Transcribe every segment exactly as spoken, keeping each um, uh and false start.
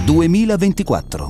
duemilaventiquattro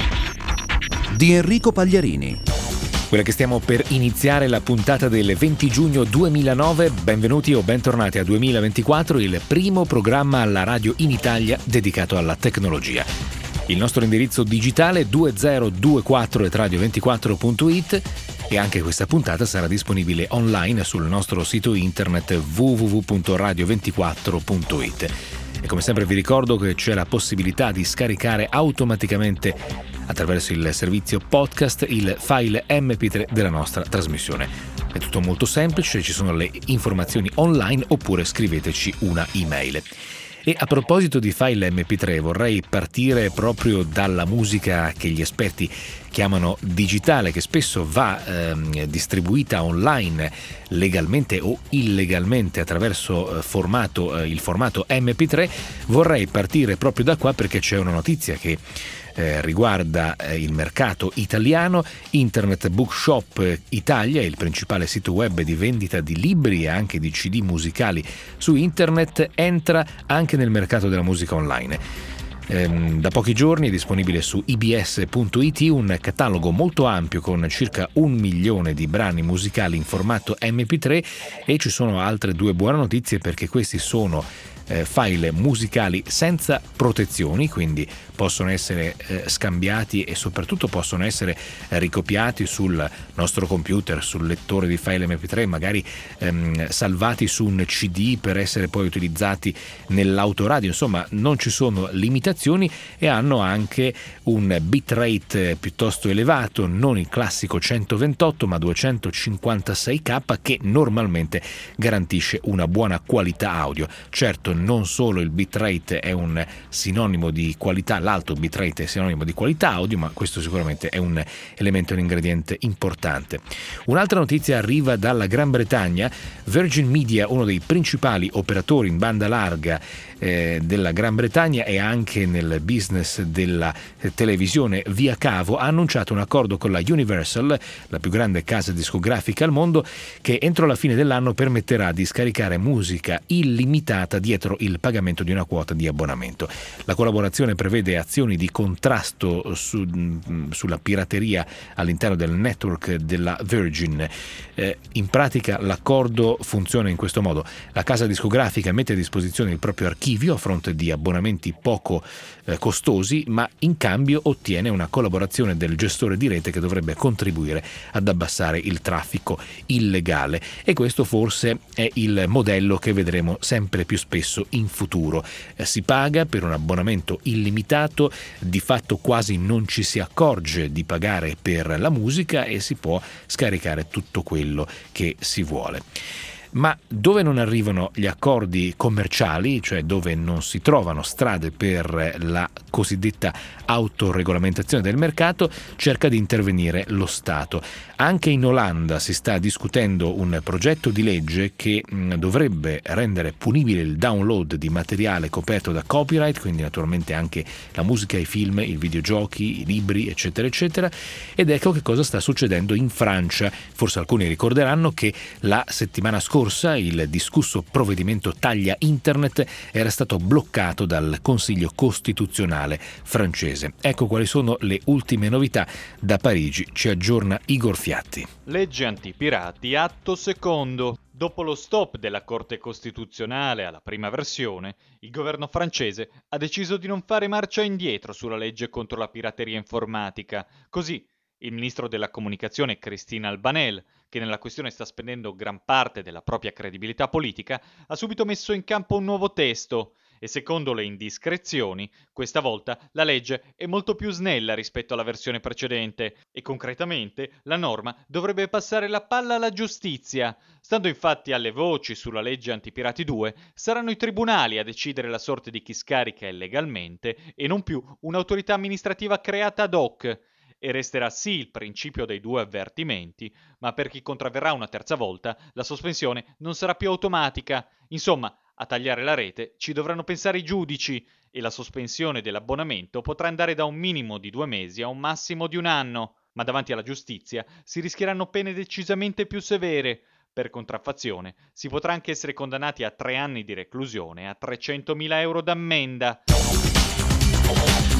di Enrico Pagliarini. Quella che stiamo per iniziare la puntata del venti giugno duemilanove. Benvenuti o bentornati a duemilaventiquattro, il primo programma alla radio in Italia dedicato alla tecnologia. Il nostro indirizzo digitale duemilaventiquattro at radio ventiquattro punto it e anche questa puntata sarà disponibile online sul nostro sito internet w w w punto radio ventiquattro punto it. E come sempre vi ricordo che c'è la possibilità di scaricare automaticamente attraverso il servizio podcast il file emme pi tre della nostra trasmissione. È tutto molto semplice, ci sono le informazioni online oppure scriveteci una email. E a proposito di file emme pi tre vorrei partire proprio dalla musica che gli esperti chiamano digitale, che spesso va ehm, distribuita online legalmente o illegalmente attraverso eh, formato, eh, il formato emme pi tre. Vorrei partire proprio da qua perché c'è una notizia che Eh, riguarda eh, il mercato italiano. Internet Bookshop Italia, il principale sito web di vendita di libri e anche di C D musicali su internet, entra anche nel mercato della musica online. Ehm, da pochi giorni è disponibile su i bi esse punto it un catalogo molto ampio con circa un milione di brani musicali in formato emme pi tre, e ci sono altre due buone notizie perché questi sono eh, file musicali senza protezioni, quindi possono essere eh, scambiati e soprattutto possono essere eh, ricopiati sul nostro computer, sul lettore di file emme pi tre, magari ehm, salvati su un ci di per essere poi utilizzati nell'autoradio. Insomma, non ci sono limitazioni e hanno anche un bitrate piuttosto elevato, non il classico centoventotto ma duecentocinquantasei k, che normalmente garantisce una buona qualità audio. Certo, non solo il bitrate è un sinonimo di qualità, l'alto bitrate è sinonimo di qualità audio, ma questo sicuramente è un elemento, un ingrediente importante. Un'altra notizia arriva dalla Gran Bretagna. Virgin Media, uno dei principali operatori in banda larga eh, della Gran Bretagna e anche nel business della eh, televisione via cavo, ha annunciato un accordo con la Universal, la più grande casa discografica al mondo, che entro la fine dell'anno permetterà di scaricare musica illimitata dietro il pagamento di una quota di abbonamento. La collaborazione prevede azioni di contrasto su, sulla pirateria all'interno del network della Virgin. Eh, in pratica l'accordo funziona in questo modo: la casa discografica mette a disposizione il proprio archivio a fronte di abbonamenti poco eh, costosi, ma in cambio ottiene una collaborazione del gestore di rete che dovrebbe contribuire ad abbassare il traffico illegale, e questo forse è il modello che vedremo sempre più spesso in futuro. Eh, si paga per un abbonamento illimitato, di fatto quasi non ci si accorge di pagare per la musica e si può scaricare tutto quello che si vuole. Ma dove non arrivano gli accordi commerciali, cioè dove non si trovano strade per la cosiddetta autoregolamentazione del mercato, cerca di intervenire lo Stato. Anche in Olanda si sta discutendo un progetto di legge che mh, dovrebbe rendere punibile il download di materiale coperto da copyright, quindi naturalmente anche la musica, i film, i videogiochi, i libri, eccetera eccetera. Ed ecco che cosa sta succedendo in Francia. Forse alcuni ricorderanno che la settimana scorsa il discusso provvedimento taglia internet era stato bloccato dal Consiglio Costituzionale francese. Ecco quali sono le ultime novità. Da Parigi ci aggiorna Igor Fiatti. Legge antipirati, atto secondo. Dopo lo stop della Corte Costituzionale alla prima versione, il governo francese ha deciso di non fare marcia indietro sulla legge contro la pirateria informatica. Così il ministro della comunicazione Christine Albanel, che nella questione sta spendendo gran parte della propria credibilità politica, ha subito messo in campo un nuovo testo e, secondo le indiscrezioni, questa volta la legge è molto più snella rispetto alla versione precedente e concretamente la norma dovrebbe passare la palla alla giustizia. Stando infatti alle voci sulla legge Antipirati due, saranno i tribunali a decidere la sorte di chi scarica illegalmente e non più un'autorità amministrativa creata ad hoc. E resterà sì il principio dei due avvertimenti, ma per chi contravverrà una terza volta la sospensione non sarà più automatica. Insomma, a tagliare la rete ci dovranno pensare i giudici e la sospensione dell'abbonamento potrà andare da un minimo di due mesi a un massimo di un anno, ma davanti alla giustizia si rischieranno pene decisamente più severe. Per contraffazione si potrà anche essere condannati a tre anni di reclusione e a trecentomila euro d'ammenda.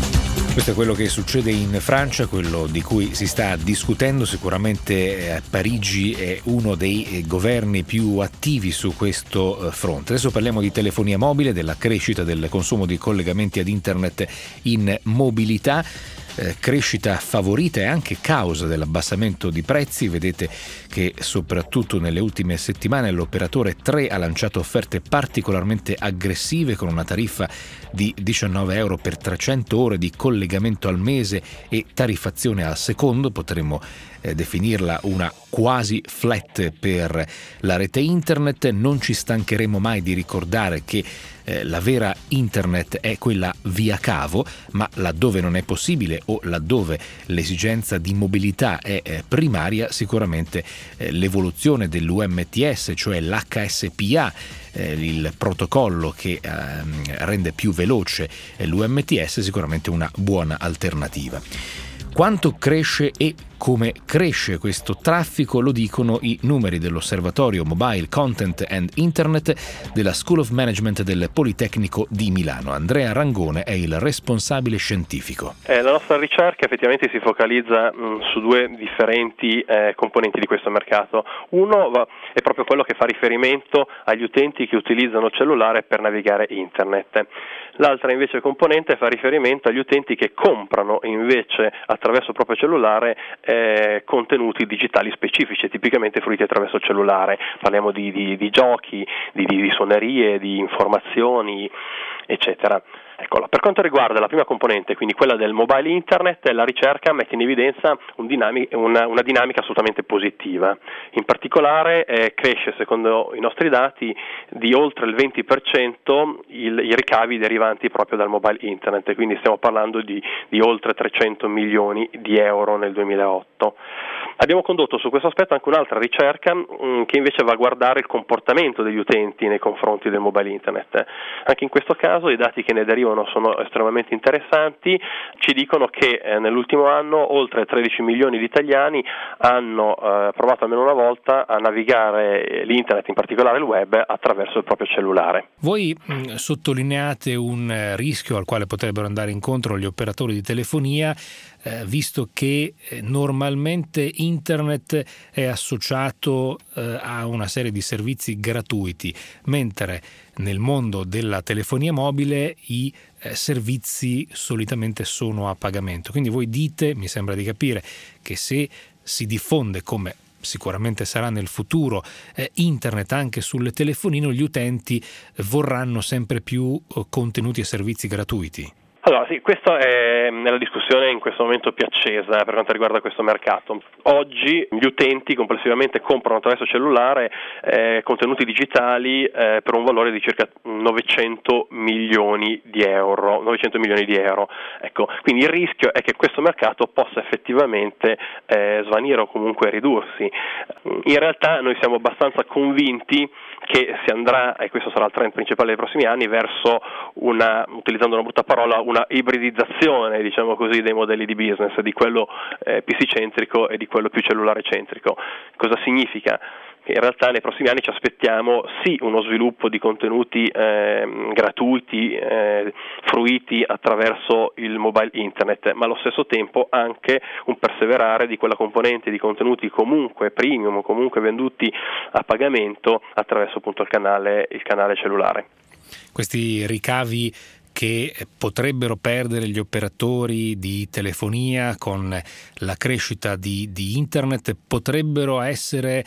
Questo è quello che succede in Francia, quello di cui si sta discutendo. Sicuramente eh, Parigi è uno dei eh, governi più attivi su questo eh, fronte. Adesso parliamo di telefonia mobile, della crescita del consumo di collegamenti ad internet in mobilità. Eh, crescita favorita e anche causa dell'abbassamento di prezzi. Vedete che soprattutto nelle ultime settimane l'operatore tre ha lanciato offerte particolarmente aggressive con una tariffa di diciannove euro per trecento ore di collegamento al mese e tariffazione al secondo. Potremmo eh, definirla una quasi flat per la rete internet. Non ci stancheremo mai di ricordare che eh, la vera internet è quella via cavo, ma laddove non è possibile o laddove l'esigenza di mobilità è eh, primaria, sicuramente eh, l'evoluzione dell'U M T S, cioè l'H S P A, eh, il protocollo che eh, rende più veloce eh, l'U M T S, sicuramente una buona alternativa. Quanto cresce e come cresce questo traffico lo dicono i numeri dell'Osservatorio Mobile Content and Internet della School of Management del Politecnico di Milano. Andrea Rangone è il responsabile scientifico. Eh, la nostra ricerca effettivamente si focalizza mh, su due differenti eh, componenti di questo mercato. Uno va, è proprio quello che fa riferimento agli utenti che utilizzano il cellulare per navigare internet. L'altra invece componente fa riferimento agli utenti che comprano invece attraverso il proprio cellulare eh, contenuti digitali specifici, tipicamente fruiti attraverso il cellulare. Parliamo di, di, di giochi, di, di, di suonerie, di informazioni, eccetera. Ecco, per quanto riguarda la prima componente, quindi quella del mobile internet, la ricerca mette in evidenza un dinamic- una, una dinamica assolutamente positiva. In particolare eh, cresce, secondo i nostri dati, di oltre il venti per cento il, i ricavi derivanti proprio dal mobile internet, quindi stiamo parlando di, di oltre trecento milioni di euro nel duemilaotto. Abbiamo condotto su questo aspetto anche un'altra ricerca mh, che invece va a guardare il comportamento degli utenti nei confronti del mobile internet. Anche in questo caso i dati che ne derivano sono estremamente interessanti, ci dicono che eh, nell'ultimo anno oltre tredici milioni di italiani hanno eh, provato almeno una volta a navigare l'internet, in particolare il web, attraverso il proprio cellulare. Voi mh, sottolineate un eh, rischio al quale potrebbero andare incontro gli operatori di telefonia, eh, visto che eh, normalmente internet è associato eh, a una serie di servizi gratuiti, mentre nel mondo della telefonia mobile i eh, servizi solitamente sono a pagamento. Quindi voi dite, mi sembra di capire, che se si diffonde, come sicuramente sarà nel futuro, eh, internet anche sulle telefonine, gli utenti vorranno sempre più eh, contenuti e servizi gratuiti. Allora sì, questa è la discussione in questo momento più accesa per quanto riguarda questo mercato. Oggi gli utenti complessivamente comprano attraverso il cellulare eh, contenuti digitali eh, per un valore di circa novecento milioni di euro. novecento milioni di euro. Ecco, quindi il rischio è che questo mercato possa effettivamente eh, svanire o comunque ridursi. In realtà noi siamo abbastanza convinti che si andrà, e questo sarà il trend principale dei prossimi anni, verso una, utilizzando una brutta parola, una ibridizzazione, diciamo così, dei modelli di business, di quello eh, P C centrico e di quello più cellulare centrico. Cosa significa? Che in realtà nei prossimi anni ci aspettiamo sì uno sviluppo di contenuti eh, gratuiti, eh, fruiti attraverso il mobile internet, ma allo stesso tempo anche un perseverare di quella componente di contenuti comunque premium, comunque venduti a pagamento attraverso appunto il canale, il canale cellulare. Questi ricavi che potrebbero perdere gli operatori di telefonia con la crescita di, di internet potrebbero essere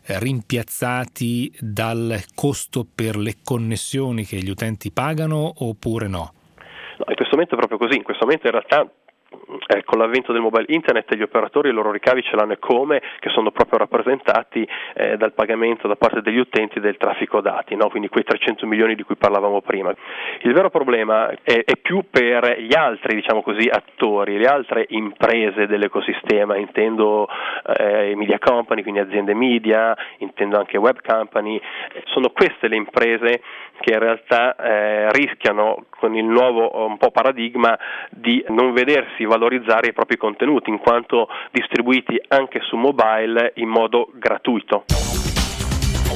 rimpiazzati dal costo per le connessioni che gli utenti pagano oppure no? No, in questo momento è proprio così, in questo momento in realtà Eh, con l'avvento del mobile internet gli operatori i loro ricavi ce l'hanno e come, che sono proprio rappresentati eh, dal pagamento da parte degli utenti del traffico dati, no? Quindi quei trecento milioni di cui parlavamo prima. Il vero problema è, è più per gli altri, diciamo così, attori, le altre imprese dell'ecosistema, intendo eh, media company, quindi aziende media, intendo anche web company. Sono queste le imprese che in realtà eh, rischiano con il nuovo un po' paradigma di non vedersi valorizzare i propri contenuti in quanto distribuiti anche su mobile in modo gratuito. E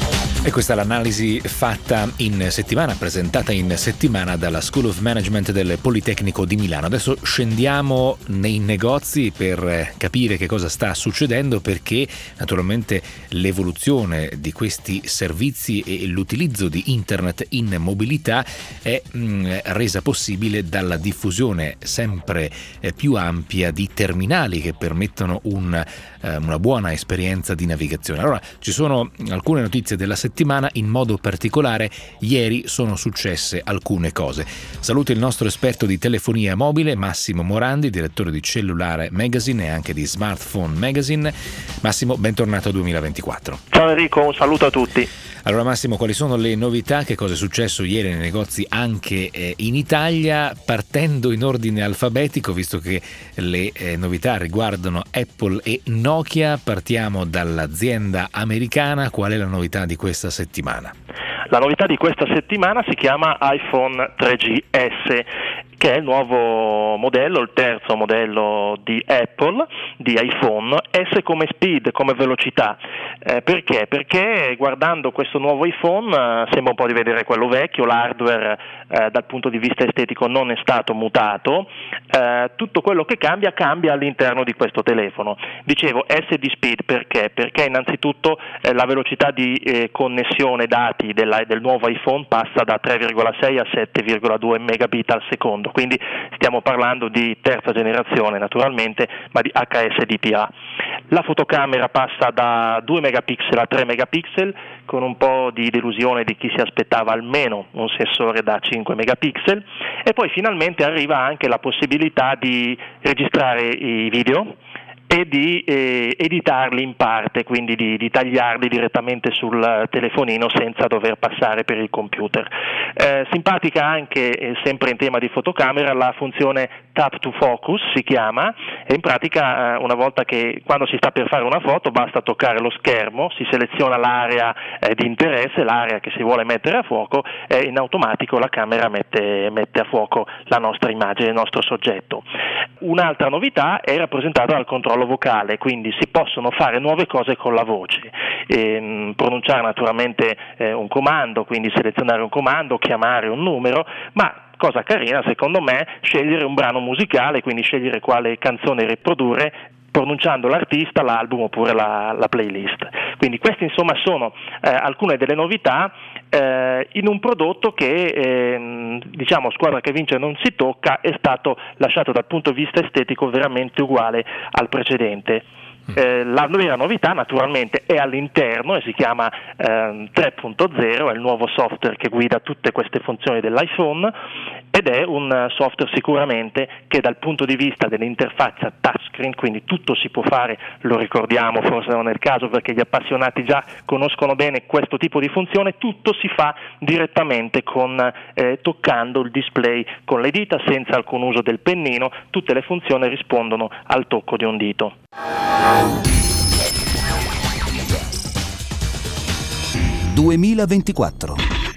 E questa è l'analisi fatta in settimana, presentata in settimana dalla School of Management del Politecnico di Milano. Adesso scendiamo nei negozi per capire che cosa sta succedendo, perché naturalmente l'evoluzione di questi servizi e l'utilizzo di internet in mobilità è mh, resa possibile dalla diffusione sempre eh, più ampia di terminali che permettono un, eh, una buona esperienza di navigazione. Allora, ci sono alcune notizie della settimana. In modo particolare ieri sono successe alcune cose. Saluto il nostro esperto di telefonia mobile Massimo Morandi, direttore di Cellulare Magazine e anche di Smartphone Magazine. Massimo, bentornato a duemilaventiquattro. Ciao Enrico, un saluto a tutti. Allora Massimo, quali sono le novità? Che cosa è successo ieri nei negozi anche eh, in Italia? Partendo in ordine alfabetico, visto che le eh, novità riguardano Apple e Nokia, partiamo dall'azienda americana. Qual è la novità di questa settimana? La novità di questa settimana si chiama iPhone tre G S, che è il nuovo modello, il terzo modello di Apple, di iPhone, S come speed, come velocità. Eh, perché? Perché guardando questo nuovo iPhone eh, sembra un po' di vedere quello vecchio, l'hardware eh, dal punto di vista estetico non è stato mutato, eh, tutto quello che cambia, cambia all'interno di questo telefono. Dicevo S di speed perché? Perché innanzitutto eh, la velocità di eh, connessione dati della, del nuovo iPhone passa da tre virgola sei a sette virgola due megabit al secondo, quindi stiamo parlando di terza generazione naturalmente, ma di H S D P A. La fotocamera passa da due megapixel a tre megapixel, con un po' di delusione di chi si aspettava almeno un sensore da cinque megapixel, e poi finalmente arriva anche la possibilità di registrare i video e di eh, editarli in parte, quindi di, di tagliarli direttamente sul telefonino senza dover passare per il computer. Eh, simpatica anche, eh, sempre in tema di fotocamera, la funzione Tap to Focus si chiama, e in pratica eh, una volta che quando si sta per fare una foto basta toccare lo schermo, si seleziona l'area eh, di interesse, l'area che si vuole mettere a fuoco, e in automatico la camera mette, mette a fuoco la nostra immagine, il nostro soggetto. Un'altra novità è rappresentata dal controllo vocale, quindi si possono fare nuove cose con la voce, e, pronunciare naturalmente eh, un comando, quindi selezionare un comando, chiamare un numero, ma cosa carina secondo me, scegliere un brano musicale, quindi scegliere quale canzone riprodurre pronunciando l'artista, l'album oppure la, la playlist. Quindi queste insomma sono eh, alcune delle novità eh, in un prodotto che eh, diciamo squadra che vince non si tocca, è stato lasciato dal punto di vista estetico veramente uguale al precedente. Eh, la vera novità naturalmente è all'interno e si chiama eh, tre punto zero, è il nuovo software che guida tutte queste funzioni dell'iPhone, ed è un software sicuramente che dal punto di vista dell'interfaccia touchscreen, quindi tutto si può fare, lo ricordiamo, forse non è il caso perché gli appassionati già conoscono bene questo tipo di funzione, tutto si fa direttamente con eh, toccando il display con le dita senza alcun uso del pennino, tutte le funzioni rispondono al tocco di un dito. duemilaventiquattro.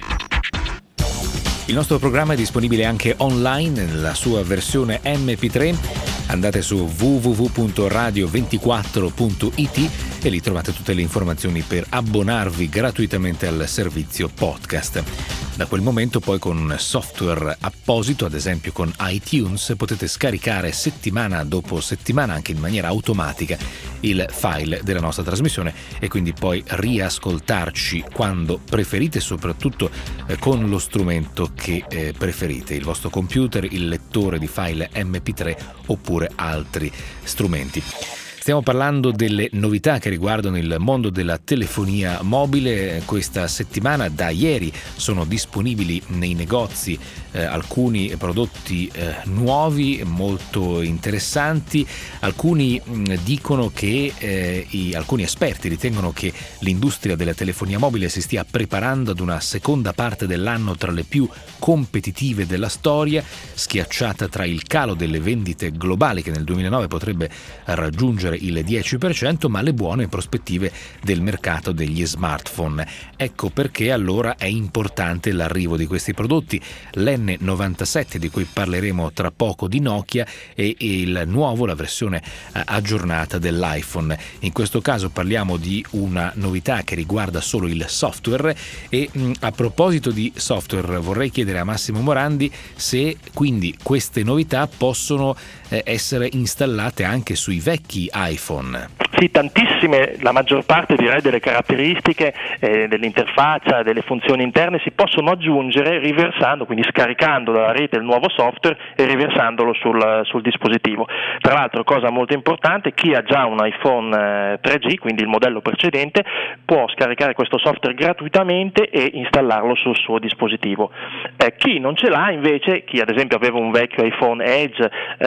Il nostro programma è disponibile anche online nella sua versione emme pi tre. Andate su w w w punto radio ventiquattro punto i t e lì trovate tutte le informazioni per abbonarvi gratuitamente al servizio podcast. Da quel momento poi con un software apposito, ad esempio con iTunes, potete scaricare settimana dopo settimana, anche in maniera automatica, il file della nostra trasmissione e quindi poi riascoltarci quando preferite, soprattutto eh, con lo strumento che eh, preferite, il vostro computer, il lettore di file emme pi tre oppure altri strumenti. Stiamo parlando delle novità che riguardano il mondo della telefonia mobile. Questa settimana, da ieri, sono disponibili nei negozi eh, alcuni prodotti eh, nuovi, molto interessanti. Alcuni mh, dicono che, eh, i, alcuni esperti ritengono che l'industria della telefonia mobile si stia preparando ad una seconda parte dell'anno tra le più competitive della storia, schiacciata tra il calo delle vendite globali che nel duemilanove potrebbe raggiungere oltre il dieci per cento, ma le buone prospettive del mercato degli smartphone. Ecco perché allora è importante l'arrivo di questi prodotti, l'N novantasette di cui parleremo tra poco di Nokia e il nuovo, la versione aggiornata dell'iPhone. In questo caso parliamo di una novità che riguarda solo il software e mh, a proposito di software vorrei chiedere a Massimo Morandi se quindi queste novità possono eh, essere installate anche sui vecchi iPhone. Sì, tantissime, la maggior parte direi delle caratteristiche eh, dell'interfaccia, delle funzioni interne si possono aggiungere riversando, quindi scaricando dalla rete il nuovo software e riversandolo sul, sul dispositivo. Tra l'altro, cosa molto importante, chi ha già un iPhone eh, tre G, quindi il modello precedente, può scaricare questo software gratuitamente e installarlo sul suo dispositivo. Eh, chi non ce l'ha invece, chi ad esempio aveva un vecchio iPhone Edge,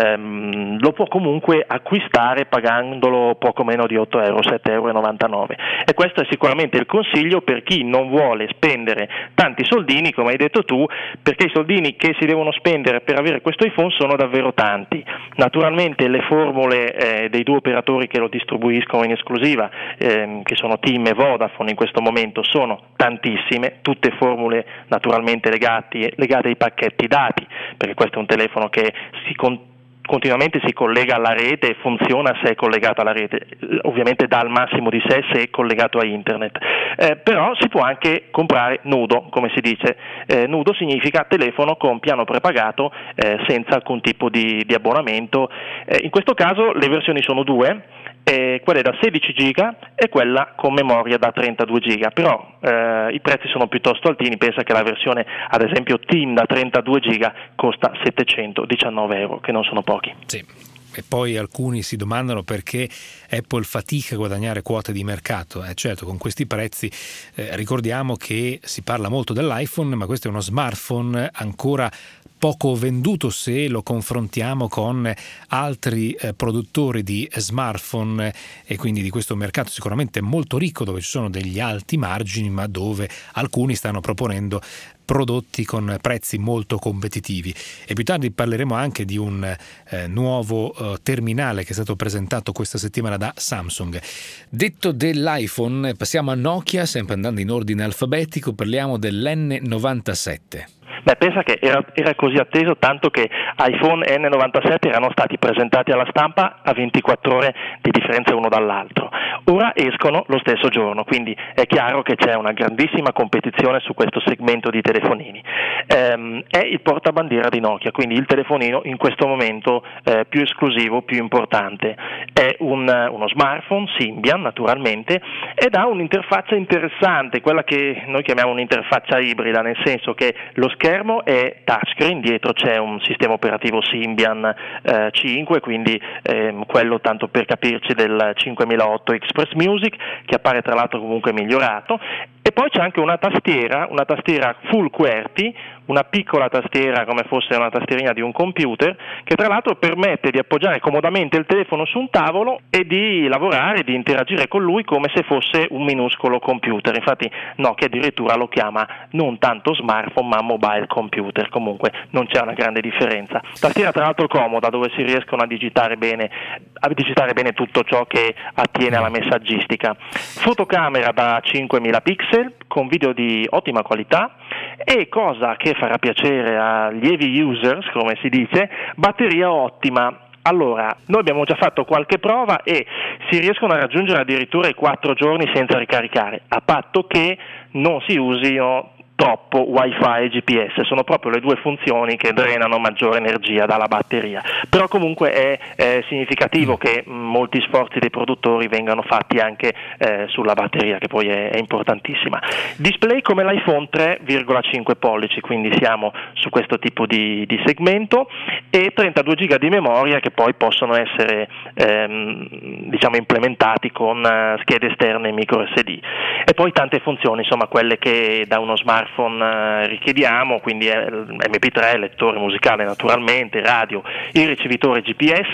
ehm, lo può comunque acquistare pagandolo poco meno di otto euro, sette virgola novantanove euro, e questo è sicuramente il consiglio per chi non vuole spendere tanti soldini, come hai detto tu, perché i soldini che si devono spendere per avere questo iPhone sono davvero tanti. Naturalmente le formule eh, dei due operatori che lo distribuiscono in esclusiva, ehm, che sono TIM e Vodafone in questo momento, sono tantissime, tutte formule naturalmente legati, legate ai pacchetti dati, perché questo è un telefono che si con continuamente si collega alla rete e funziona se è collegato alla rete, ovviamente dà il massimo di sé se è collegato a internet, eh, però si può anche comprare nudo, come si dice. Eh, nudo significa telefono con piano prepagato eh, senza alcun tipo di, di abbonamento. Eh, in questo caso le versioni sono due, eh, quella da sedici giga e quella con memoria da trentadue giga, però eh, i prezzi sono piuttosto altini. Pensa che la versione ad esempio TIM da trentadue giga costa settecentodiciannove euro, che non sono pochi. Sì. E poi alcuni si domandano perché Apple fatica a guadagnare quote di mercato. Eh, certo, con questi prezzi eh, ricordiamo che si parla molto dell'iPhone, ma questo è uno smartphone ancora poco venduto se lo confrontiamo con altri eh, produttori di smartphone, e quindi di questo mercato sicuramente molto ricco, dove ci sono degli alti margini, ma dove alcuni stanno proponendo prodotti con prezzi molto competitivi. E più tardi parleremo anche di un eh, nuovo eh, terminale che è stato presentato questa settimana da Samsung. Detto dell'iPhone, passiamo a Nokia, sempre andando in ordine alfabetico, parliamo dell'N novantasette. Beh, pensa che era, era così atteso tanto che iPhone N novantasette erano stati presentati alla stampa a ventiquattro ore di differenza uno dall'altro. Ora escono lo stesso giorno, quindi è chiaro che c'è una grandissima competizione su questo segmento di telefonini. Ehm, è il portabandiera di Nokia, quindi il telefonino in questo momento eh, più esclusivo, più importante. È un, uno smartphone Symbian naturalmente, ed ha un'interfaccia interessante, quella che noi chiamiamo un'interfaccia ibrida, nel senso che lo schermo è touchscreen, dietro c'è un sistema operativo Symbian eh, cinque, quindi ehm, quello, tanto per capirci, del cinquemilaotto Express Music, che appare tra l'altro comunque migliorato, e poi c'è anche una tastiera, una tastiera full QWERTY, una piccola tastiera come fosse una tastierina di un computer, che tra l'altro permette di appoggiare comodamente il telefono su un tavolo e di lavorare, di interagire con lui come se fosse un minuscolo computer. Infatti Nokia addirittura lo chiama non tanto smartphone ma mobile computer, comunque non c'è una grande differenza. Tastiera tra l'altro comoda, dove si riescono a digitare bene, a digitare bene tutto ciò che attiene alla messaggistica. Fotocamera da cinquemila pixel con video di ottima qualità e, cosa che farà piacere agli heavy users, come si dice, batteria ottima. Allora, noi abbiamo già fatto qualche prova e si riescono a raggiungere addirittura i quattro giorni senza ricaricare, a patto che non si usino troppo Wi-Fi e G P S, sono proprio le due funzioni che drenano maggiore energia dalla batteria. Però comunque è, è significativo che mh, molti sforzi dei produttori vengano fatti anche eh, sulla batteria, che poi è, è importantissima. Display come l'iPhone tre virgola cinque pollici, quindi siamo su questo tipo di, di segmento, e trentadue giga di memoria che poi possono essere ehm, diciamo implementati con uh, schede esterne micro S D, e poi tante funzioni, insomma quelle che da uno smartphone richiediamo, quindi M P tre, lettore musicale naturalmente, radio, il ricevitore G P S,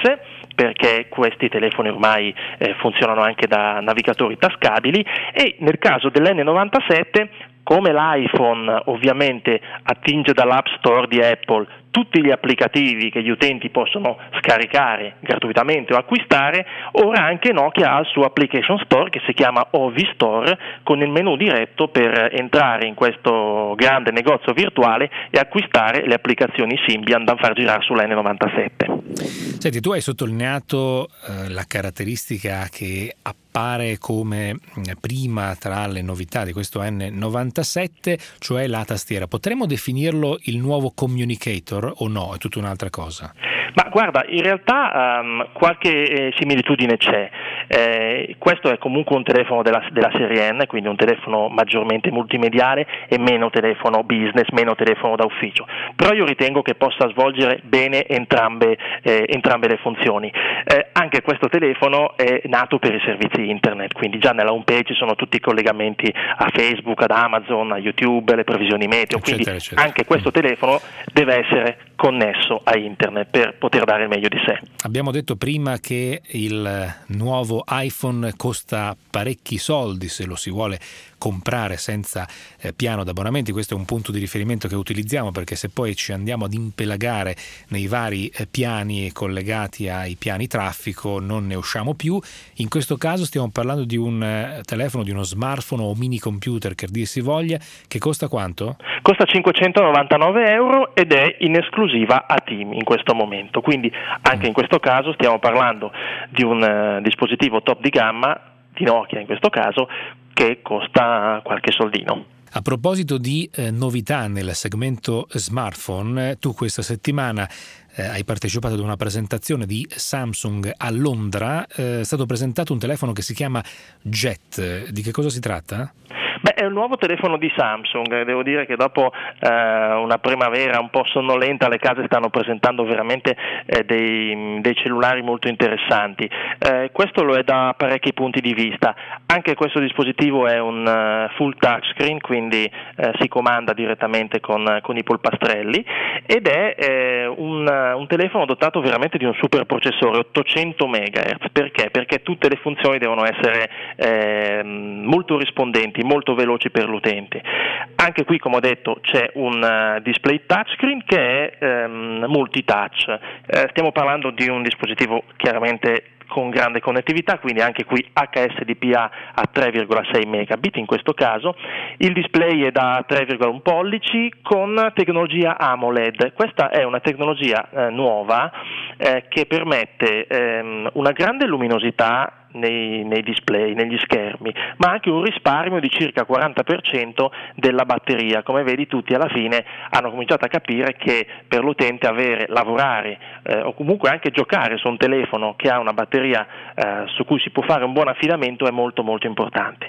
perché questi telefoni ormai eh, funzionano anche da navigatori tascabili, e nel caso dell'N novantasette, come l'iPhone ovviamente attinge dall'App Store di Apple tutti gli applicativi che gli utenti possono scaricare gratuitamente o acquistare, ora anche Nokia ha il suo application store che si chiama O V Store, con il menu diretto per entrare in questo grande negozio virtuale e acquistare le applicazioni Symbian da far girare sull'N novantasette. Senti, tu hai sottolineato eh, la caratteristica che appare come prima tra le novità di questo N novantasette, cioè la tastiera. Potremmo definirlo il nuovo communicator o no? È tutta un'altra cosa? Ma guarda, in realtà um, qualche eh, similitudine c'è. Eh, questo è comunque un telefono della, della serie N, quindi un telefono maggiormente multimediale e meno telefono business, meno telefono da ufficio. Però io ritengo che possa svolgere bene entrambe, eh, entrambe le funzioni. Eh, anche questo telefono è nato per i servizi internet, quindi già nella home page ci sono tutti i collegamenti a Facebook, ad Amazon, a YouTube, le previsioni meteo, eccetera, quindi eccetera. Anche questo telefono deve essere connesso a internet per poter dare il meglio di sé. Abbiamo detto prima che il nuovo iPhone costa parecchi soldi se lo si vuole comprare senza eh, piano d'abbonamenti. Questo è un punto di riferimento che utilizziamo, perché se poi ci andiamo ad impelagare nei vari eh, piani collegati ai piani traffico non ne usciamo più. In questo caso stiamo parlando di un eh, telefono, di uno smartphone o mini computer, che dir si voglia, che costa quanto? Costa cinquecentonovantanove euro ed è in esclusiva a Team in questo momento, quindi anche mm. in questo caso stiamo parlando di un uh, dispositivo top di gamma di Nokia in questo caso, che costa qualche soldino. A proposito di eh, novità nel segmento smartphone, tu questa settimana eh, hai partecipato ad una presentazione di Samsung a Londra. Eh, è stato presentato un telefono che si chiama Jet. Di che cosa si tratta? Beh, è un nuovo telefono di Samsung. Devo dire che dopo eh, una primavera un po' sonnolenta le case stanno presentando veramente eh, dei, dei cellulari molto interessanti. Eh, questo lo è da parecchi punti di vista. Anche questo dispositivo è un uh, full touchscreen, quindi eh, si comanda direttamente con, con i polpastrelli, ed è eh, un, un telefono dotato veramente di un super processore ottocento megahertz. Perché? Perché tutte le funzioni devono essere eh, molto rispondenti, molto veloci per l'utente. Anche qui, come ho detto, c'è un uh, display touchscreen che è um, multitouch. Eh, stiamo parlando di un dispositivo chiaramente con grande connettività, quindi anche qui H S D P A a tre virgola sei megabit in questo caso. Il display è da tre virgola uno pollici con tecnologia AMOLED. Questa è una tecnologia eh, nuova eh, che permette ehm, una grande luminosità Nei, nei display, negli schermi, ma anche un risparmio di circa quaranta per cento della batteria. Come vedi, tutti alla fine hanno cominciato a capire che per l'utente avere, lavorare eh, o comunque anche giocare su un telefono che ha una batteria eh, su cui si può fare un buon affidamento è molto molto importante.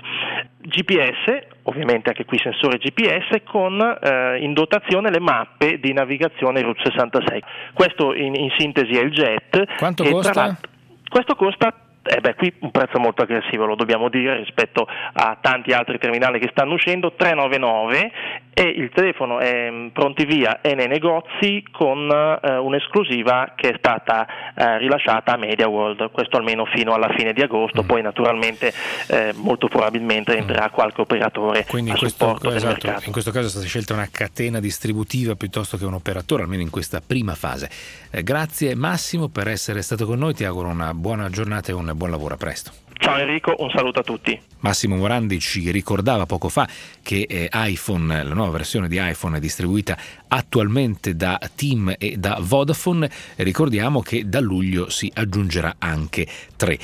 G P S, ovviamente anche qui sensore G P S con eh, in dotazione le mappe di navigazione Route sessantasei. Questo in, in sintesi è il Jet. Quanto costa? Questo costa Eh beh, qui un prezzo molto aggressivo, lo dobbiamo dire, rispetto a tanti altri terminali che stanno uscendo, trecentonovantanove, e il telefono è pronti via e nei negozi con eh, un'esclusiva che è stata eh, rilasciata a Media World, questo almeno fino alla fine di agosto, mm. poi naturalmente eh, molto probabilmente entrerà mm. qualche operatore. Quindi in a questo, supporto del esatto, mercato. In questo caso è stata scelta una catena distributiva piuttosto che un operatore, almeno in questa prima fase. Eh, grazie Massimo per essere stato con noi, ti auguro una buona giornata e un buon lavoro, a presto. Ciao Enrico, un saluto a tutti. Massimo Morandi ci ricordava poco fa che eh, iPhone, la nuova versione di iPhone è distribuita attualmente da TIM e da Vodafone. Ricordiamo che da luglio si aggiungerà anche tre.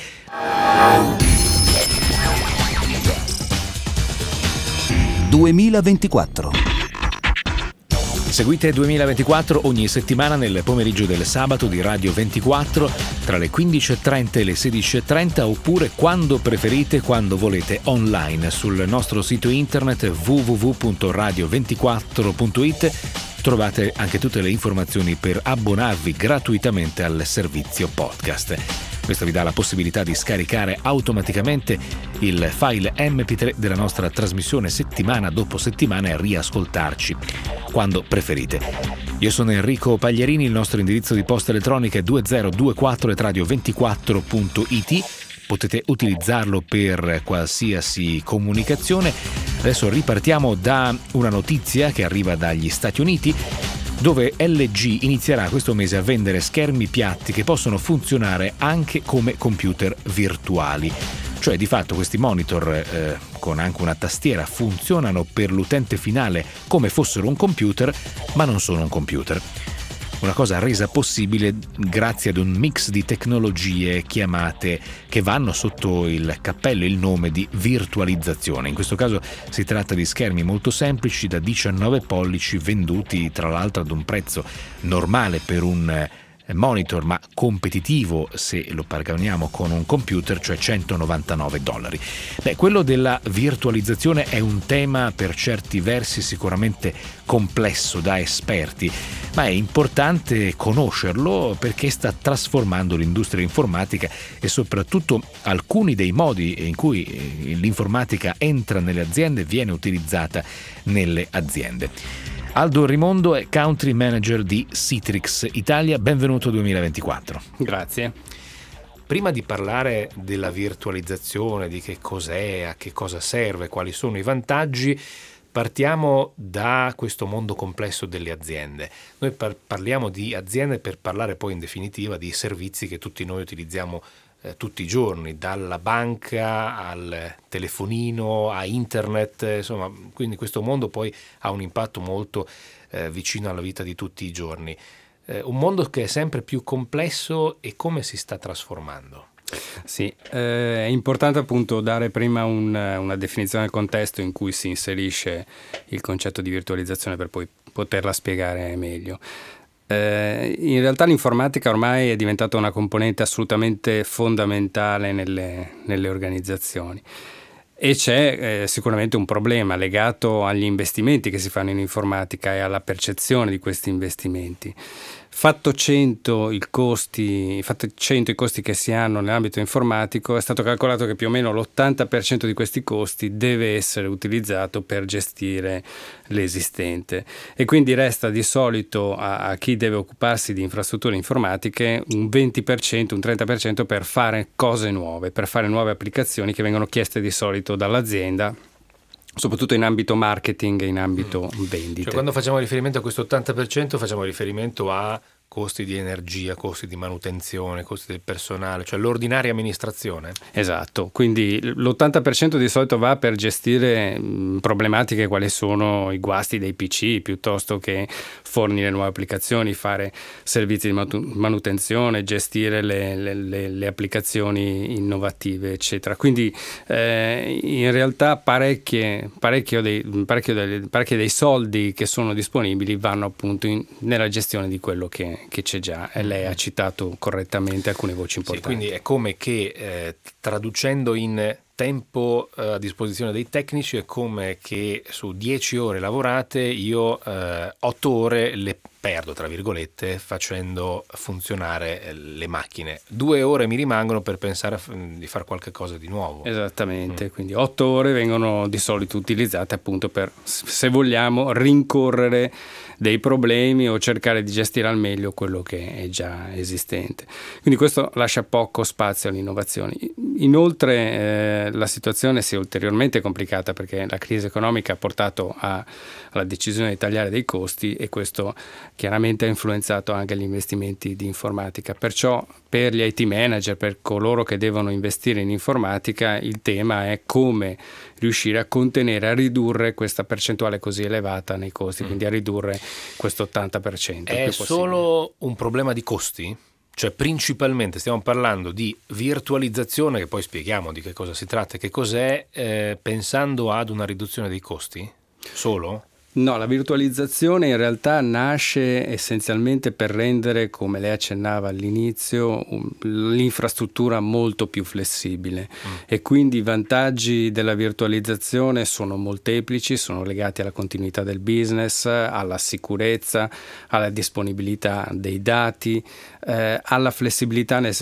duemilaventiquattro. Seguite duemilaventiquattro ogni settimana nel pomeriggio del sabato di Radio ventiquattro tra le quindici e trenta e le sedici e trenta, oppure quando preferite, quando volete, online sul nostro sito internet w w w punto radio ventiquattro punto i t. Trovate anche tutte le informazioni per abbonarvi gratuitamente al servizio podcast. Questo vi dà la possibilità di scaricare automaticamente il file emme pi tre della nostra trasmissione settimana dopo settimana e riascoltarci quando preferite. Io sono Enrico Pagliarini, il nostro indirizzo di posta elettronica è duemilaventuquattro at radio ventiquattro punto it. Potete utilizzarlo per qualsiasi comunicazione. Adesso ripartiamo da una notizia che arriva dagli Stati Uniti, dove elle gi inizierà questo mese a vendere schermi piatti che possono funzionare anche come computer virtuali. Cioè di fatto questi monitor eh, con anche una tastiera funzionano per l'utente finale come fossero un computer, ma non sono un computer. Una cosa resa possibile grazie ad un mix di tecnologie chiamate che vanno sotto il cappello, il nome di virtualizzazione. In questo caso si tratta di schermi molto semplici da diciannove pollici venduti tra l'altro ad un prezzo normale per un monitor, ma competitivo se lo paragoniamo con un computer, cioè centonovantanove dollari. Beh, quello della virtualizzazione è un tema per certi versi sicuramente complesso da esperti, ma è importante conoscerlo perché sta trasformando l'industria informatica e soprattutto alcuni dei modi in cui l'informatica entra nelle aziende e viene utilizzata nelle aziende. Aldo Rimondo è Country Manager di Citrix Italia, benvenuto duemilaventiquattro. Grazie. Prima di parlare della virtualizzazione, di che cos'è, a che cosa serve, quali sono i vantaggi, partiamo da questo mondo complesso delle aziende. Noi par- parliamo di aziende per parlare poi in definitiva di servizi che tutti noi utilizziamo eh, tutti i giorni, dalla banca al telefonino a internet, insomma, quindi questo mondo poi ha un impatto molto eh, vicino alla vita di tutti i giorni. Eh, un mondo che è sempre più complesso e come si sta trasformando. Sì, eh, è importante appunto dare prima un, una definizione del contesto in cui si inserisce il concetto di virtualizzazione per poi poterla spiegare meglio. Eh, in realtà l'informatica ormai è diventata una componente assolutamente fondamentale nelle, nelle organizzazioni e c'è eh, sicuramente un problema legato agli investimenti che si fanno in informatica e alla percezione di questi investimenti. Fatto cento, il costi, fatto cento i costi che si hanno nell'ambito informatico, è stato calcolato che più o meno l'ottanta per cento di questi costi deve essere utilizzato per gestire l'esistente e quindi resta di solito a, a chi deve occuparsi di infrastrutture informatiche un venti per cento, un trenta per cento per fare cose nuove, per fare nuove applicazioni che vengono chieste di solito dall'azienda, soprattutto in ambito marketing e in ambito vendite. Cioè, quando facciamo riferimento a questo ottanta per cento facciamo riferimento a costi di energia, costi di manutenzione, costi del personale, cioè l'ordinaria amministrazione. Esatto, quindi l'ottanta per cento di solito va per gestire problematiche quali sono i guasti dei P C, piuttosto che fornire nuove applicazioni, fare servizi di manutenzione, gestire le, le, le, le applicazioni innovative, eccetera. Quindi eh, in realtà parecchie, parecchio dei, parecchio dei, parecchi dei soldi che sono disponibili vanno appunto in, nella gestione di quello che che c'è già, e lei ha citato correttamente alcune voci importanti. Sì, quindi è come che eh, traducendo in tempo eh, a disposizione dei tecnici è come che su dieci ore lavorate io eh, otto ore le perdo, tra virgolette, facendo funzionare le macchine. Due ore mi rimangono per pensare a f- di fare qualche cosa di nuovo. Esattamente, mm. Quindi otto ore vengono di solito utilizzate appunto per, se vogliamo, rincorrere dei problemi o cercare di gestire al meglio quello che è già esistente. Quindi questo lascia poco spazio all'innovazione. Inoltre eh, la situazione si è ulteriormente complicata perché la crisi economica ha portato a, alla decisione di tagliare dei costi e questo chiaramente ha influenzato anche gli investimenti di informatica. Perciò per gli I T manager, per coloro che devono investire in informatica, il tema è come riuscire a contenere, a ridurre questa percentuale così elevata nei costi, mm. quindi a ridurre questo ottanta per cento. È solo un problema di costi? Cioè principalmente stiamo parlando di virtualizzazione, che poi spieghiamo di che cosa si tratta e che cos'è, eh, pensando ad una riduzione dei costi? Solo? No, la virtualizzazione in realtà nasce essenzialmente per rendere, come lei accennava all'inizio, l'infrastruttura molto più flessibile mm. e quindi i vantaggi della virtualizzazione sono molteplici, sono legati alla continuità del business, alla sicurezza, alla disponibilità dei dati, eh, alla flessibilità, nel senso di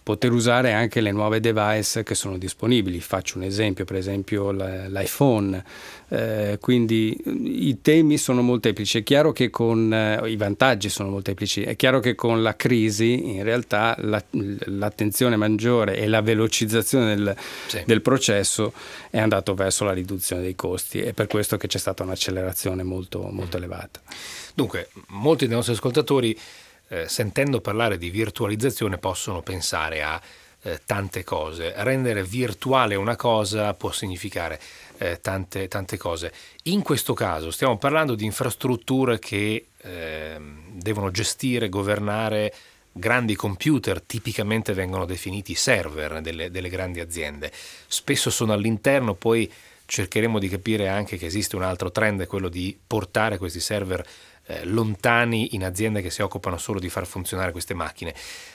poter usare anche le nuove device che sono disponibili. Faccio un esempio, per esempio l'iPhone. Eh, quindi i temi sono molteplici. È chiaro che con eh, i vantaggi sono molteplici. È chiaro che con la crisi in realtà la, l'attenzione maggiore e la velocizzazione del, sì. del processo è andato verso la riduzione dei costi. È per questo che c'è stata un'accelerazione molto, molto elevata. Dunque, molti dei nostri ascoltatori Eh, sentendo parlare di virtualizzazione possono pensare a eh, tante cose. Rendere virtuale una cosa può significare eh, tante, tante cose. In questo caso stiamo parlando di infrastrutture che eh, devono gestire, governare grandi computer, tipicamente vengono definiti server delle, delle grandi aziende. Spesso sono all'interno, poi cercheremo di capire anche che esiste un altro trend, quello di portare questi server Eh, lontani in aziende che si occupano solo di far funzionare queste macchine.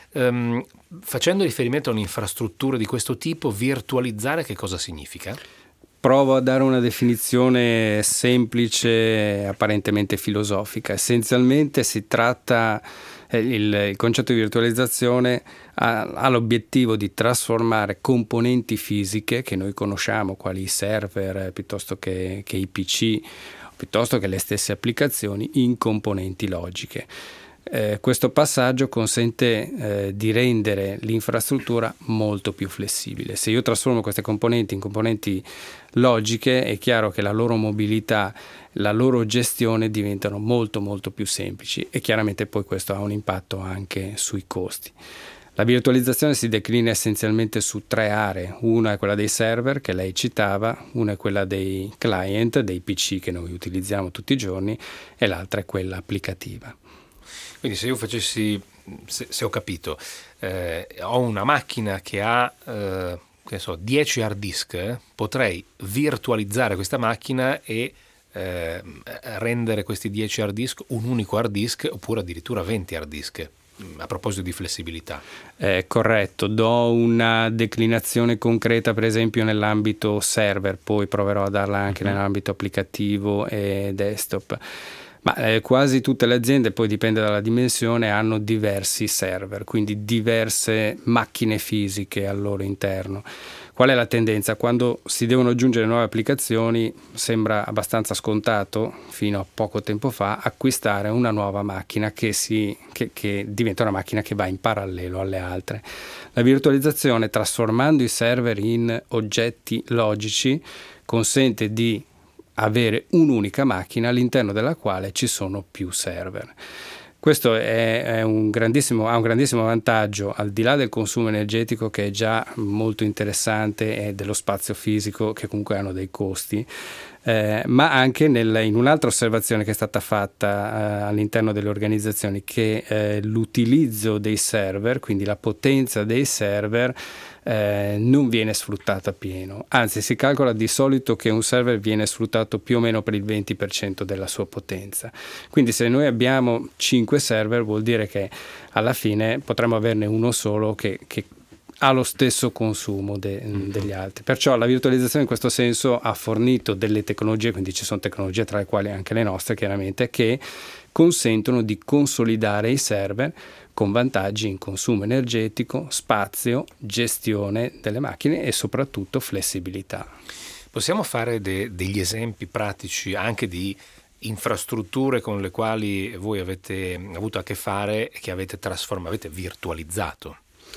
Um, facendo riferimento a un'infrastruttura di questo tipo, virtualizzare che cosa significa? Provo a dare una definizione semplice, apparentemente filosofica. Essenzialmente si tratta, eh, il, il concetto di virtualizzazione ha, ha l'obiettivo di trasformare componenti fisiche che noi conosciamo, quali i server eh, piuttosto che, che i P C, piuttosto che le stesse applicazioni, in componenti logiche. Eh, questo passaggio consente eh, di rendere l'infrastruttura molto più flessibile. Se io trasformo queste componenti in componenti logiche, è chiaro che la loro mobilità, la loro gestione diventano molto molto più semplici e chiaramente poi questo ha un impatto anche sui costi. La virtualizzazione si declina essenzialmente su tre aree. Una è quella dei server che lei citava, una è quella dei client, dei P C che noi utilizziamo tutti i giorni, e l'altra è quella applicativa. Quindi se io facessi, se, se ho capito, eh, ho una macchina che ha eh, che so, dieci hard disk, eh, potrei virtualizzare questa macchina e eh, rendere questi dieci hard disk un unico hard disk, oppure addirittura venti hard disk. A proposito di flessibilità. Eh, corretto, do una declinazione concreta per esempio nell'ambito server, poi proverò a darla anche uh-huh. nell'ambito applicativo e desktop. Ma eh, quasi tutte le aziende, poi dipende dalla dimensione, hanno diversi server, quindi diverse macchine fisiche al loro interno. Qual è la tendenza? Quando si devono aggiungere nuove applicazioni sembra abbastanza scontato, fino a poco tempo fa, acquistare una nuova macchina che, si, che, che diventa una macchina che va in parallelo alle altre. La virtualizzazione, trasformando i server in oggetti logici, consente di avere un'unica macchina all'interno della quale ci sono più server. Questo è, è un grandissimo, ha un grandissimo vantaggio, al di là del consumo energetico che è già molto interessante e dello spazio fisico che comunque hanno dei costi, eh, ma anche nel, in un'altra osservazione che è stata fatta eh, all'interno delle organizzazioni, che eh, l'utilizzo dei server, quindi la potenza dei server, Eh, non viene sfruttata a pieno, anzi si calcola di solito che un server viene sfruttato più o meno per il venti per cento della sua potenza. Quindi se noi abbiamo cinque server vuol dire che alla fine potremmo averne uno solo che, che ha lo stesso consumo de, degli altri. Perciò la virtualizzazione in questo senso ha fornito delle tecnologie, quindi ci sono tecnologie tra le quali anche le nostre chiaramente, che consentono di consolidare i server con vantaggi in consumo energetico, spazio, gestione delle macchine e soprattutto flessibilità. Possiamo fare de- degli esempi pratici anche di infrastrutture con le quali voi avete avuto a che fare e che avete trasformato, avete virtualizzato?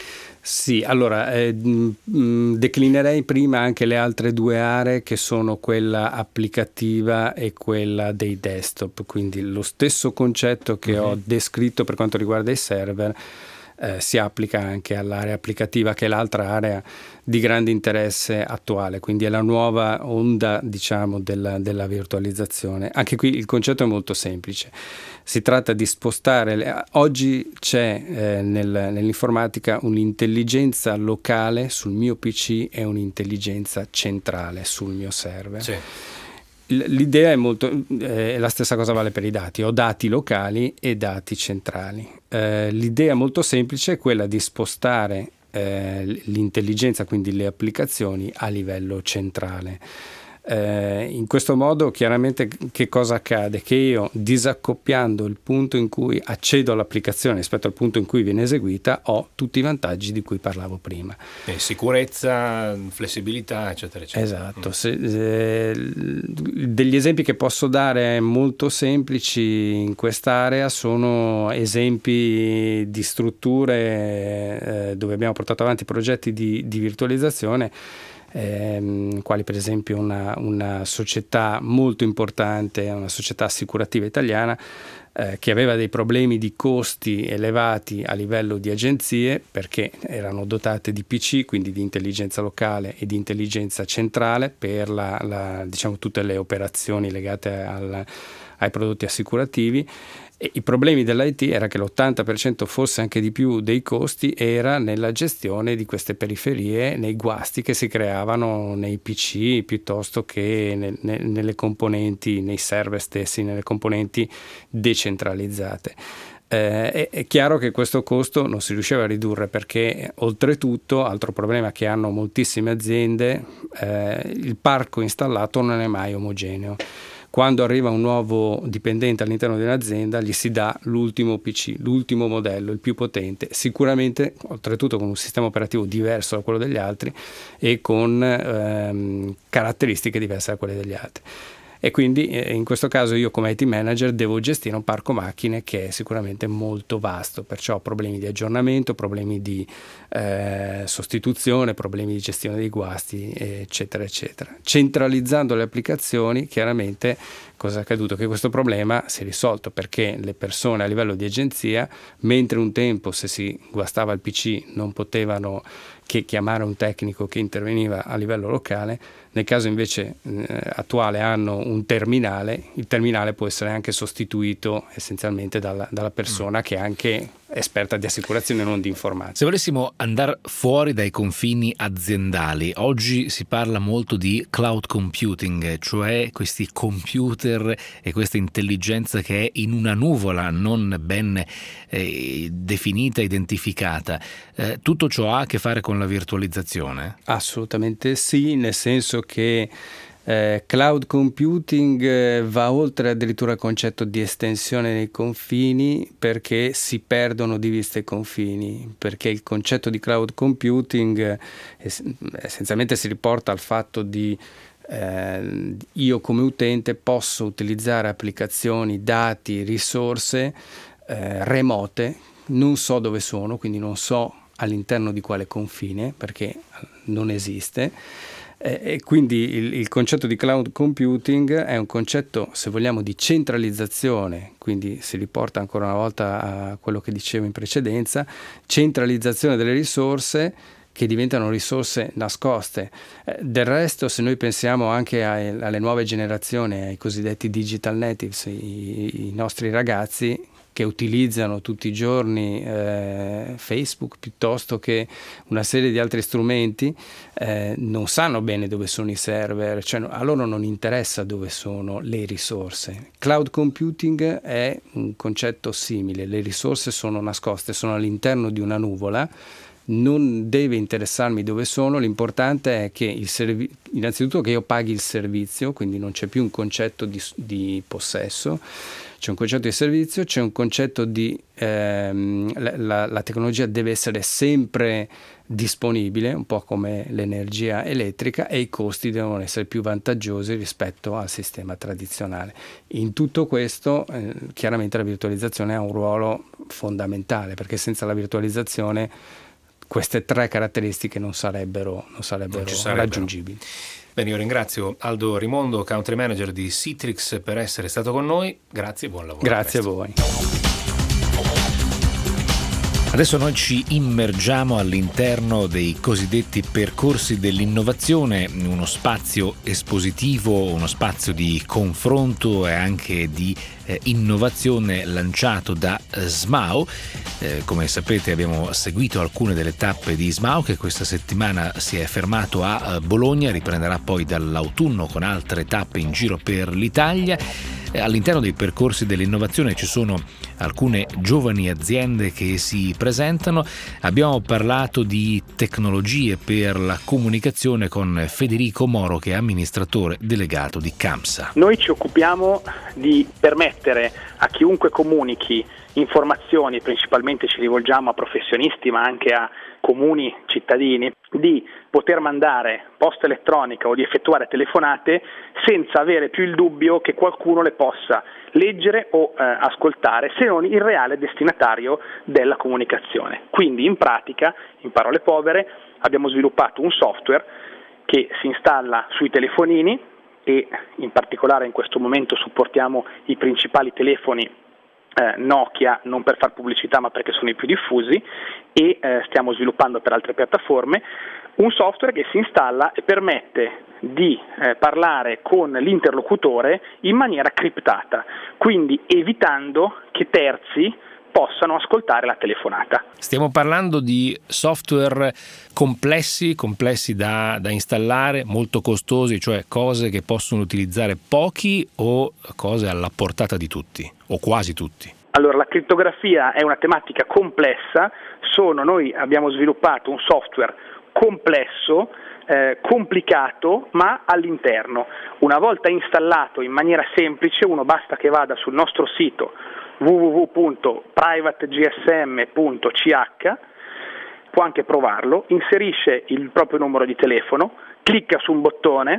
Sì, allora eh, mh, declinerei prima anche le altre due aree, che sono quella applicativa e quella dei desktop, quindi lo stesso concetto che uh-huh. ho descritto per quanto riguarda i server eh, si applica anche all'area applicativa, che è l'altra area di grande interesse attuale, quindi è la nuova onda, diciamo, della, della virtualizzazione. Anche qui il concetto è molto semplice. Si tratta di spostare, le, oggi c'è eh, nel, nell'informatica un'intelligenza locale sul mio P C e un'intelligenza centrale sul mio server. Sì. L'idea è molto, eh, la stessa cosa vale per i dati, ho dati locali e dati centrali. Eh, l'idea molto semplice è quella di spostare eh, l'intelligenza, quindi le applicazioni, a livello centrale. Eh, in questo modo chiaramente che cosa accade? Che io, disaccoppiando il punto in cui accedo all'applicazione rispetto al punto in cui viene eseguita, ho tutti i vantaggi di cui parlavo prima. Eh, sicurezza, flessibilità, eccetera, eccetera. Esatto. Se, eh, degli esempi che posso dare molto semplici in quest'area sono esempi di strutture eh, dove abbiamo portato avanti progetti di, di virtualizzazione, Ehm, quali per esempio una, una società molto importante, una società assicurativa italiana eh, che aveva dei problemi di costi elevati a livello di agenzie perché erano dotate di P C, quindi di intelligenza locale e di intelligenza centrale per la, la, diciamo, tutte le operazioni legate al, ai prodotti assicurativi. E i problemi dell'I T era che l'ottanta per cento, forse anche di più, dei costi era nella gestione di queste periferie, nei guasti che si creavano nei P C piuttosto che nel, ne, nelle componenti, nei server stessi, nelle componenti decentralizzate. Eh, è, è chiaro che questo costo non si riusciva a ridurre perché oltretutto, altro problema che hanno moltissime aziende, eh, il parco installato non è mai omogeneo. Quando arriva un nuovo dipendente all'interno di un'azienda gli si dà l'ultimo P C, l'ultimo modello, il più potente, sicuramente oltretutto con un sistema operativo diverso da quello degli altri e con ehm, caratteristiche diverse da quelle degli altri. E quindi eh, in questo caso io come I T manager devo gestire un parco macchine che è sicuramente molto vasto, perciò problemi di aggiornamento, problemi di eh, sostituzione, problemi di gestione dei guasti, eccetera, eccetera. Centralizzando le applicazioni, chiaramente cosa è accaduto? Che questo problema si è risolto perché le persone a livello di agenzia, mentre un tempo se si guastava il P C non potevano che chiamare un tecnico che interveniva a livello locale, nel caso invece eh, attuale hanno un terminale, il terminale può essere anche sostituito essenzialmente dalla, dalla persona mm. che è anche esperta di assicurazione e non di informatica. Se volessimo andare fuori dai confini aziendali, oggi si parla molto di cloud computing, cioè questi computer e questa intelligenza che è in una nuvola non ben eh, definita, identificata. Eh, tutto ciò ha a che fare con la virtualizzazione? Assolutamente sì, nel senso che Eh, cloud computing eh, va oltre addirittura il concetto di estensione dei confini perché si perdono di vista i confini, perché il concetto di cloud computing eh, es- essenzialmente si riporta al fatto di eh, io come utente posso utilizzare applicazioni, dati, risorse eh, remote, non so dove sono, quindi non so all'interno di quale confine perché non esiste. E quindi il, il concetto di cloud computing è un concetto, se vogliamo, di centralizzazione, quindi si riporta ancora una volta a quello che dicevo in precedenza, centralizzazione delle risorse che diventano risorse nascoste. Del resto, se noi pensiamo anche ai, alle nuove generazioni, ai cosiddetti digital natives, i, i nostri ragazzi che utilizzano tutti i giorni eh, Facebook piuttosto che una serie di altri strumenti, eh, non sanno bene dove sono i server, cioè a loro non interessa dove sono le risorse. Cloud computing è un concetto simile, le risorse sono nascoste, sono all'interno di una nuvola, non deve interessarmi dove sono, l'importante è che il servi- innanzitutto che io paghi il servizio, quindi non c'è più un concetto di, di possesso, c'è un concetto di servizio, c'è un concetto di ehm, la, la tecnologia deve essere sempre disponibile, un po' come l'energia elettrica, e i costi devono essere più vantaggiosi rispetto al sistema tradizionale. In tutto questo eh, chiaramente la virtualizzazione ha un ruolo fondamentale, perché senza la virtualizzazione queste tre caratteristiche non sarebbero, non sarebbero, non sarebbero raggiungibili. Bene, io ringrazio Aldo Rimondo, Country Manager di Citrix, per essere stato con noi. Grazie e buon lavoro. Grazie a voi. Adesso noi ci immergiamo all'interno dei cosiddetti percorsi dell'innovazione, uno spazio espositivo, uno spazio di confronto e anche di eh, innovazione lanciato da eh, SMAU. Eh, come sapete abbiamo seguito alcune delle tappe di SMAU, che questa settimana si è fermato a eh, Bologna, riprenderà poi dall'autunno con altre tappe in giro per l'Italia. All'interno dei percorsi dell'innovazione ci sono alcune giovani aziende che si presentano. Abbiamo parlato di tecnologie per la comunicazione con Federico Moro, che è amministratore delegato di CAMSA. Noi ci occupiamo di permettere a chiunque comunichi informazioni, principalmente ci rivolgiamo a professionisti ma anche a comuni cittadini, di poter mandare posta elettronica o di effettuare telefonate senza avere più il dubbio che qualcuno le possa leggere o eh, ascoltare, se non il reale destinatario della comunicazione. Quindi in pratica, in parole povere, abbiamo sviluppato un software che si installa sui telefonini e in particolare in questo momento supportiamo i principali telefoni Eh, Nokia, non per far pubblicità ma perché sono i più diffusi, e eh, stiamo sviluppando per altre piattaforme un software che si installa e permette di eh, parlare con l'interlocutore in maniera criptata, quindi evitando che terzi possano ascoltare la telefonata. Stiamo parlando di software complessi, complessi da, da installare, molto costosi, cioè cose che possono utilizzare pochi o cose alla portata di tutti, o quasi tutti? Allora, la crittografia è una tematica complessa, sono, noi abbiamo sviluppato un software complesso, eh, complicato, ma all'interno. Una volta installato in maniera semplice, uno basta che vada sul nostro sito w w w punto private g s m punto c h, può anche provarlo, inserisce il proprio numero di telefono, clicca su un bottone,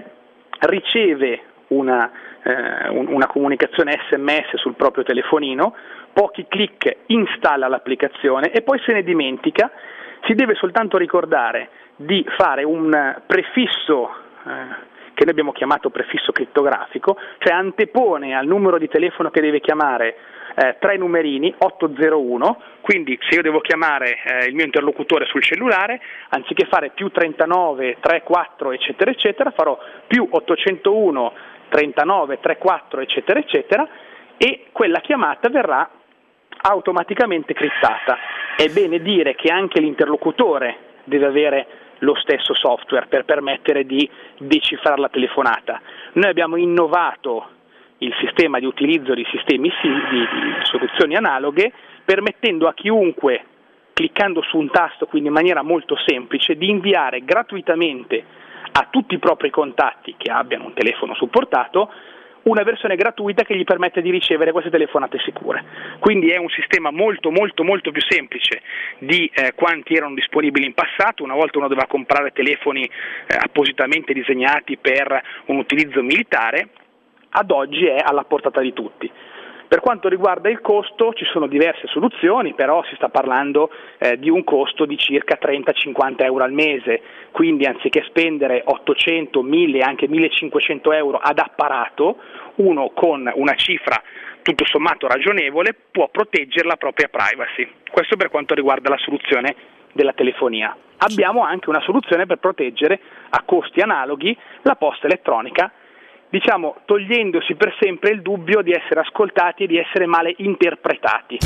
riceve una, eh, una comunicazione S M S sul proprio telefonino, pochi click installa l'applicazione e poi se ne dimentica. Si deve soltanto ricordare di fare un prefisso eh, che noi abbiamo chiamato prefisso crittografico, cioè antepone al numero di telefono che deve chiamare eh, tre numerini, otto zero uno, quindi se io devo chiamare eh, il mio interlocutore sul cellulare, anziché fare più trentanove, trentaquattro eccetera eccetera, farò più ottocentouno, trentanove, trentaquattro eccetera eccetera, e quella chiamata verrà automaticamente criptata. È bene dire che anche l'interlocutore deve avere lo stesso software per permettere di decifrare la telefonata. Noi abbiamo innovato il sistema di utilizzo di sistemi di, di soluzioni analoghe, permettendo a chiunque, cliccando su un tasto, quindi in maniera molto semplice, di inviare gratuitamente a tutti i propri contatti che abbiano un telefono supportato una versione gratuita che gli permette di ricevere queste telefonate sicure. Quindi è un sistema molto molto molto più semplice di eh, quanti erano disponibili in passato. Una volta uno doveva comprare telefoni eh, appositamente disegnati per un utilizzo militare, ad oggi è alla portata di tutti. Per quanto riguarda il costo ci sono diverse soluzioni, però si sta parlando eh, di un costo di circa trenta cinquanta euro al mese, quindi anziché spendere ottocento, mille, anche millecinquecento euro ad apparato, uno con una cifra tutto sommato ragionevole può proteggere la propria privacy. Questo per quanto riguarda la soluzione della telefonia. Abbiamo anche una soluzione per proteggere a costi analoghi la posta elettronica, diciamo togliendosi per sempre il dubbio di essere ascoltati e di essere male interpretati.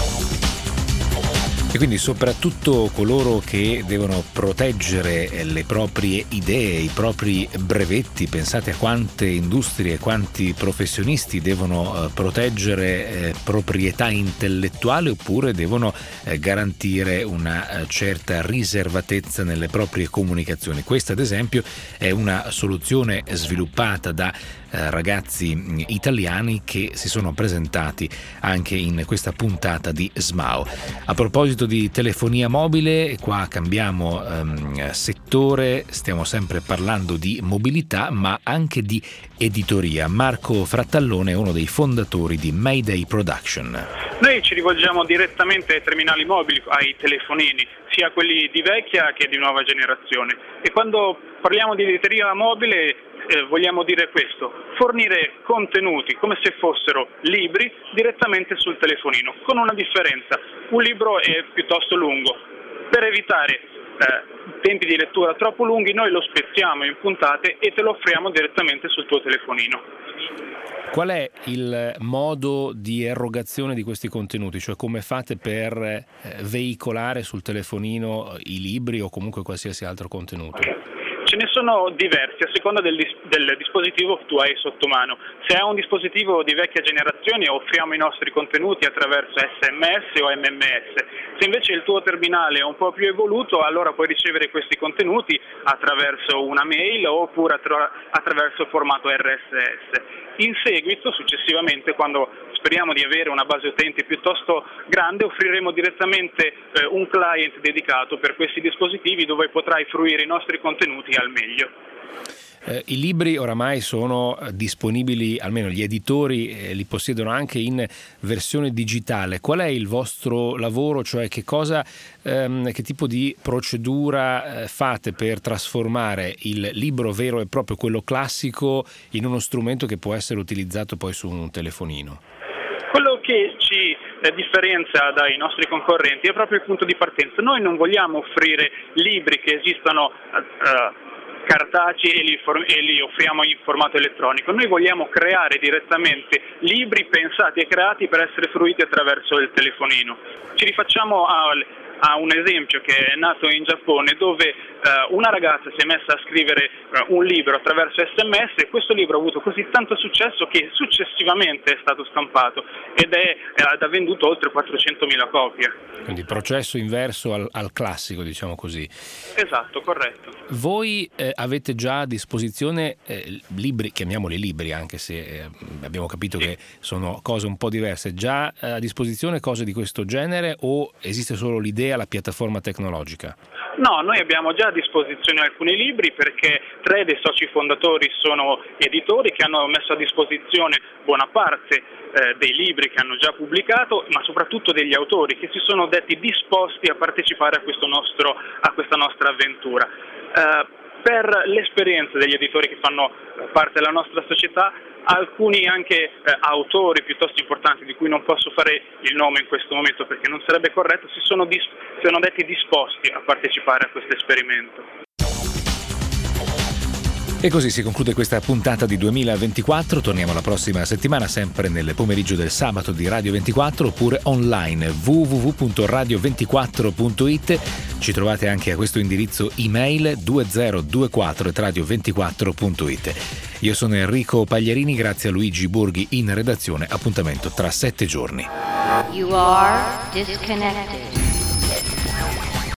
E quindi soprattutto coloro che devono proteggere le proprie idee, i propri brevetti, pensate a quante industrie, quanti professionisti devono proteggere eh, proprietà intellettuale oppure devono eh, garantire una certa riservatezza nelle proprie comunicazioni. Questa ad esempio è una soluzione sviluppata da eh, ragazzi italiani che si sono presentati anche in questa puntata di S M A O. A proposito di telefonia mobile, qua cambiamo um, settore, stiamo sempre parlando di mobilità ma anche di editoria. Marco Frattallone è uno dei fondatori di Mayday Production. Noi ci rivolgiamo direttamente ai terminali mobili, ai telefonini, sia quelli di vecchia che di nuova generazione, e quando parliamo di editoria mobile eh, vogliamo dire questo: fornire contenuti come se fossero libri direttamente sul telefonino, con una differenza: un libro è piuttosto lungo, per evitare eh, tempi di lettura troppo lunghi noi lo spezziamo in puntate e te lo offriamo direttamente sul tuo telefonino. Qual è il modo di erogazione di questi contenuti? Cioè come fate per eh, veicolare sul telefonino i libri o comunque qualsiasi altro contenuto? Okay. Ce ne sono diversi a seconda del, dis- del dispositivo che tu hai sotto mano. Se hai un dispositivo di vecchia generazione offriamo i nostri contenuti attraverso S M S o M M S. Se invece il tuo terminale è un po' più evoluto, allora puoi ricevere questi contenuti attraverso una mail oppure attra- attraverso il formato R S S. In seguito, successivamente, quando speriamo di avere una base utenti piuttosto grande, offriremo direttamente eh, un client dedicato per questi dispositivi dove potrai fruire i nostri contenuti al meglio. Eh, I libri oramai sono disponibili, almeno gli editori eh, li possiedono anche in versione digitale. Qual è il vostro lavoro? Cioè che cosa, ehm, che tipo di procedura eh, fate per trasformare il libro vero e proprio, quello classico, in uno strumento che può essere utilizzato poi su un telefonino? Quello che ci eh, differenzia dai nostri concorrenti è proprio il punto di partenza. Noi non vogliamo offrire libri che esistono eh, cartacei e li, for- e li offriamo in formato elettronico. Noi vogliamo creare direttamente libri pensati e creati per essere fruiti attraverso il telefonino. Ci rifacciamo al a un esempio che è nato in Giappone, dove eh, una ragazza si è messa a scrivere eh, un libro attraverso S M S e questo libro ha avuto così tanto successo che successivamente è stato stampato ed è ed ha venduto oltre quattrocentomila copie. Quindi processo inverso al, al classico, diciamo così. Esatto, corretto. Voi eh, avete già a disposizione eh, libri, chiamiamoli libri anche se eh, abbiamo capito sì. che sono cose un po' diverse, già eh, a disposizione cose di questo genere o esiste solo l'idea, la piattaforma tecnologica? No, noi abbiamo già a disposizione alcuni libri perché tre dei soci fondatori sono editori che hanno messo a disposizione buona parte eh, dei libri che hanno già pubblicato, ma soprattutto degli autori che si sono detti disposti a partecipare a, questo nostro, a questa nostra avventura. Eh, per l'esperienza degli editori che fanno parte della nostra società, alcuni anche eh, autori piuttosto importanti di cui non posso fare il nome in questo momento perché non sarebbe corretto, si sono, dis- si sono detti disposti a partecipare a questo esperimento. E così si conclude questa puntata di duemilaventiquattro. Torniamo la prossima settimana, sempre nel pomeriggio del sabato di Radio ventiquattro, oppure online w w w punto radio ventiquattro punto i t. Ci trovate anche a questo indirizzo email duemila ventiquattro at radio ventiquattro punto i t. Io sono Enrico Pagliarini, grazie a Luigi Borghi in redazione. Appuntamento tra sette giorni. You are disconnected.